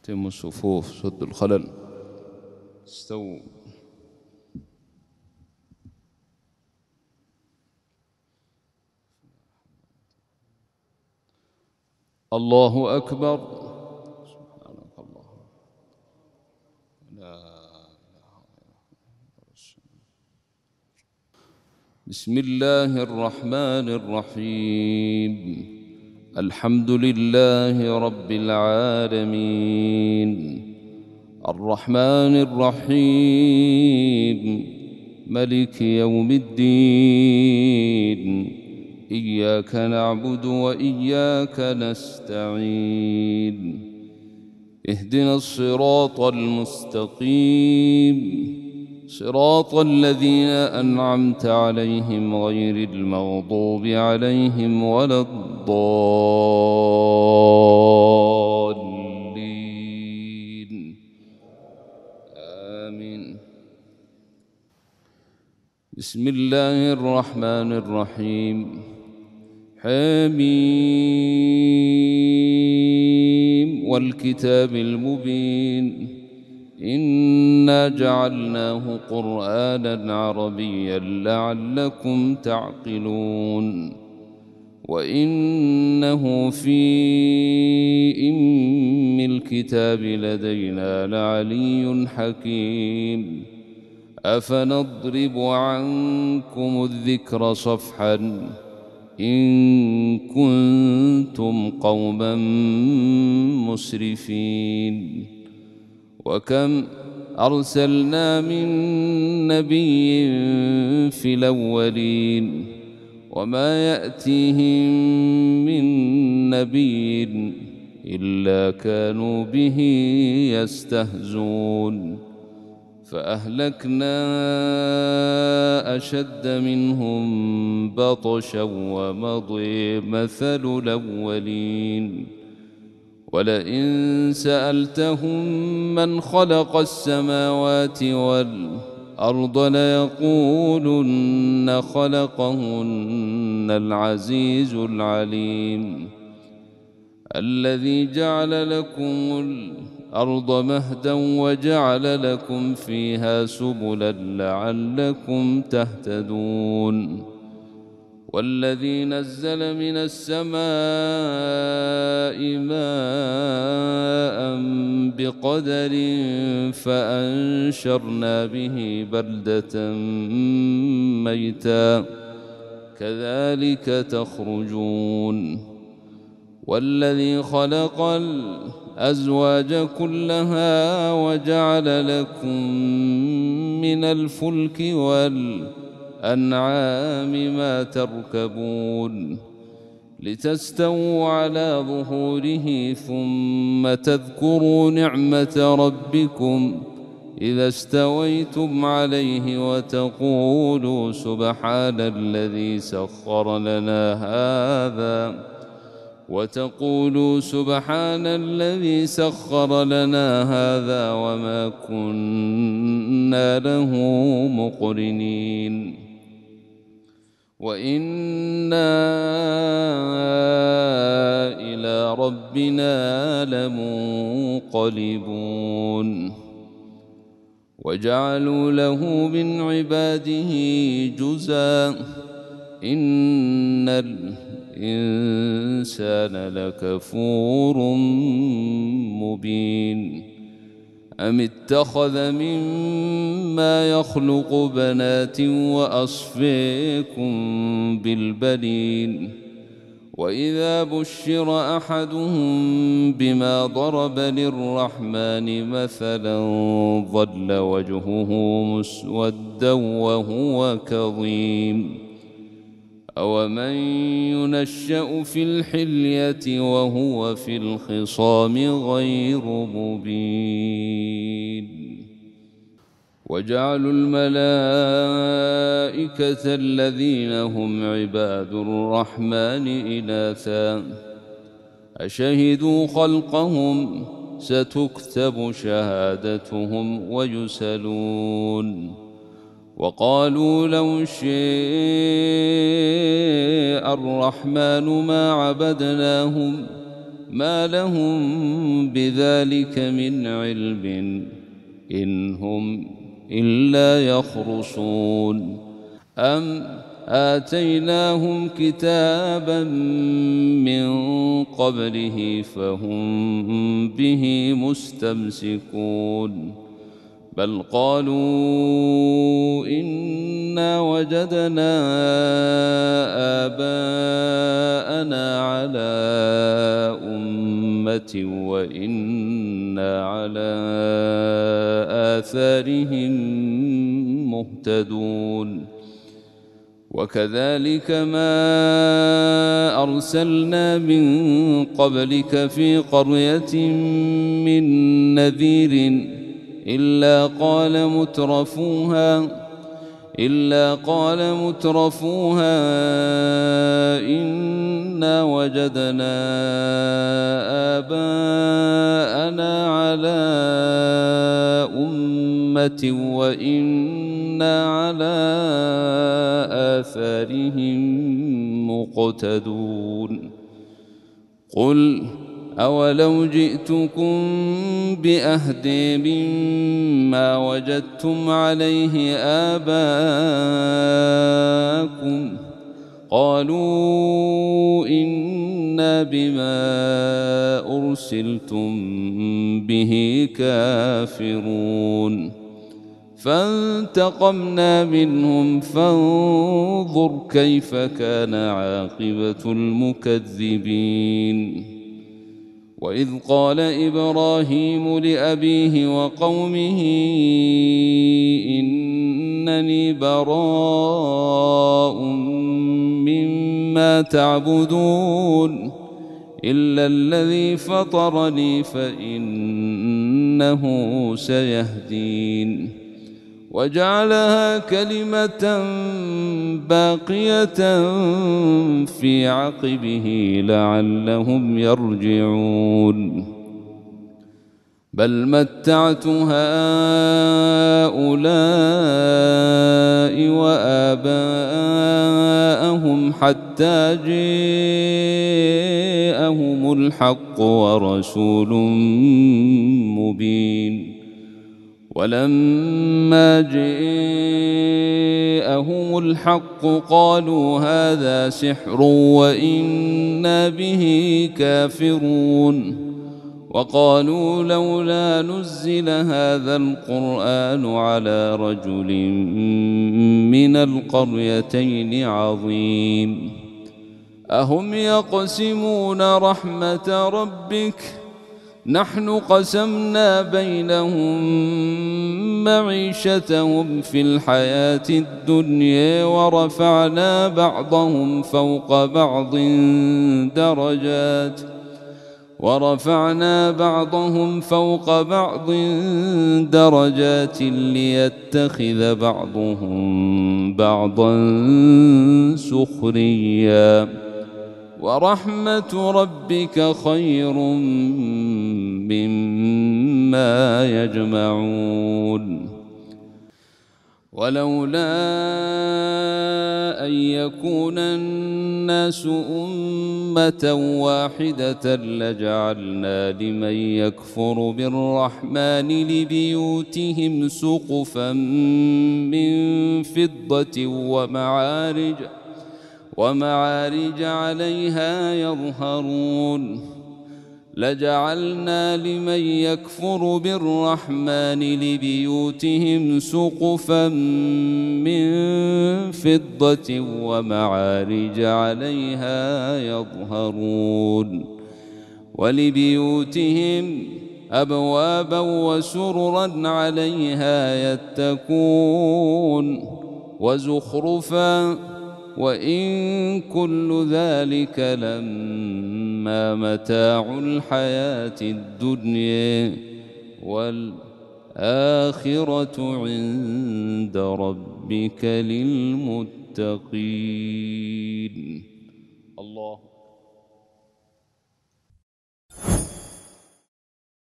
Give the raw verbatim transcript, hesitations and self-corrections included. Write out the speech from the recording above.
تم الصفوف، سد الخلل، استووا. الله أكبر. سبحانك اللهم. لا إله إلا أنت. بسم الله الرحمن الرحيم. الحمد لله رب العالمين، الرحمن الرحيم، ملك يوم الدين. إياك نعبد وإياك نستعين. اهدنا الصراط المستقيم، صراط الذين أنعمت عليهم غير المغضوب عليهم ولا الضالين. آمين. بسم الله الرحمن الرحيم. حميم والكتاب المبين. إنا جعلناه قرآنا عربيا لعلكم تعقلون. وإنه في أم الكتاب لدينا لعلي حكيم. أفنضرب عنكم الذكر صفحا إن كنتم قوما مسرفين. وكم أرسلنا من نبي في الأولين وما يأتيهم من نبي إلا كانوا به يستهزون. فأهلكنا أشد منهم بطشا ومضي مثل الأولين. ولئن سألتهم من خلق السماوات والأرض ليقولن خلقهن العزيز العليم. الذي جعل لكم الأرض مهدا وجعل لكم فيها سبلا لعلكم تهتدون. والذي نزل من السماء ماء بقدر فأنشرنا به بلدة ميتا كذلك تخرجون. والذي خلق الأزواج كلها وجعل لكم من الفلك والأنعام ما تركبون لتستووا على ظهوره ثم تذكروا نعمة ربكم إذا استويتم عليه وتقولوا سبحان الذي سخر لنا هذا وتقولوا سبحان الذي سخر لنا هذا وما كنا له مقرنين وإنا إلى ربنا لمنقلبون. وجعلوا له من عباده جزءا إن الإنسان لكفور مبين. أم اتخذ مما يخلق بنات وأصفيكم بالبنين وإذا بشر أحدهم بما ضرب للرحمن مثلا ظل وجهه مسودا وهو كظيم. أومن ينشأ في الحلية وهو في الخصام غير مبين. وجعلوا الملائكة الذين هم عباد الرحمن إناثا أشهدوا خلقهم ستكتب شهادتهم ويسألون. وقالوا لو شاء الرحمن ما عبدناهم ما لهم بذلك من علم إن هم إلا يخرصون أم آتيناهم كتابا من قبله فهم به مستمسكون بل قالوا إنا وجدنا آباءنا على أمة وإنا على آثارهم مهتدون وكذلك ما أرسلنا من قبلك في قرية من نذير إلا قال مترفوها إلا قال مترفوها إنا وجدنا آباءنا على أمة وإنا على آثارهم مقتدون قل أولو جئتكم بأهدى مما وجدتم عليه آباءكم قالوا إنا بما أرسلتم به كافرون فانتقمنا منهم فانظر كيف كان عاقبة المكذبين وإذ قال إبراهيم لأبيه وقومه إنني براء مما تعبدون إلا الذي فطرني فإنه سيهدين وجعلها كلمة باقية في عقبه لعلهم يرجعون بل متعت هؤلاء وآباءهم حتى جاءهم الحق ورسول مبين ولما جاءهم الحق قالوا هذا سحر وإنا به كافرون وقالوا لولا نزل هذا القرآن على رجل من القريتين عظيم أهم يقسمون رحمة ربك نحن قسمنا بينهم معيشتهم في الحياة الدنيا ورفعنا بعضهم فوق بعض درجات ورفعنا بعضهم فوق بعض درجات ليتخذ بعضهم بعضا سخريا ورحمة ربك خير مما يجمعون ولولا أن يكون الناس أمة واحدة لجعلنا لمن يكفر بالرحمن لبيوتهم سقفا من فضة ومعارج ومعارج عليها يظهرون لجعلنا لمن يكفر بالرحمن لبيوتهم سقفا من فضة ومعارج عليها يظهرون ولبيوتهم أبوابا وسررا عليها يتكون وزخرفا وإن كل ذلك لما متاع الحياة الدنيا والآخرة عند ربك للمتقين. الله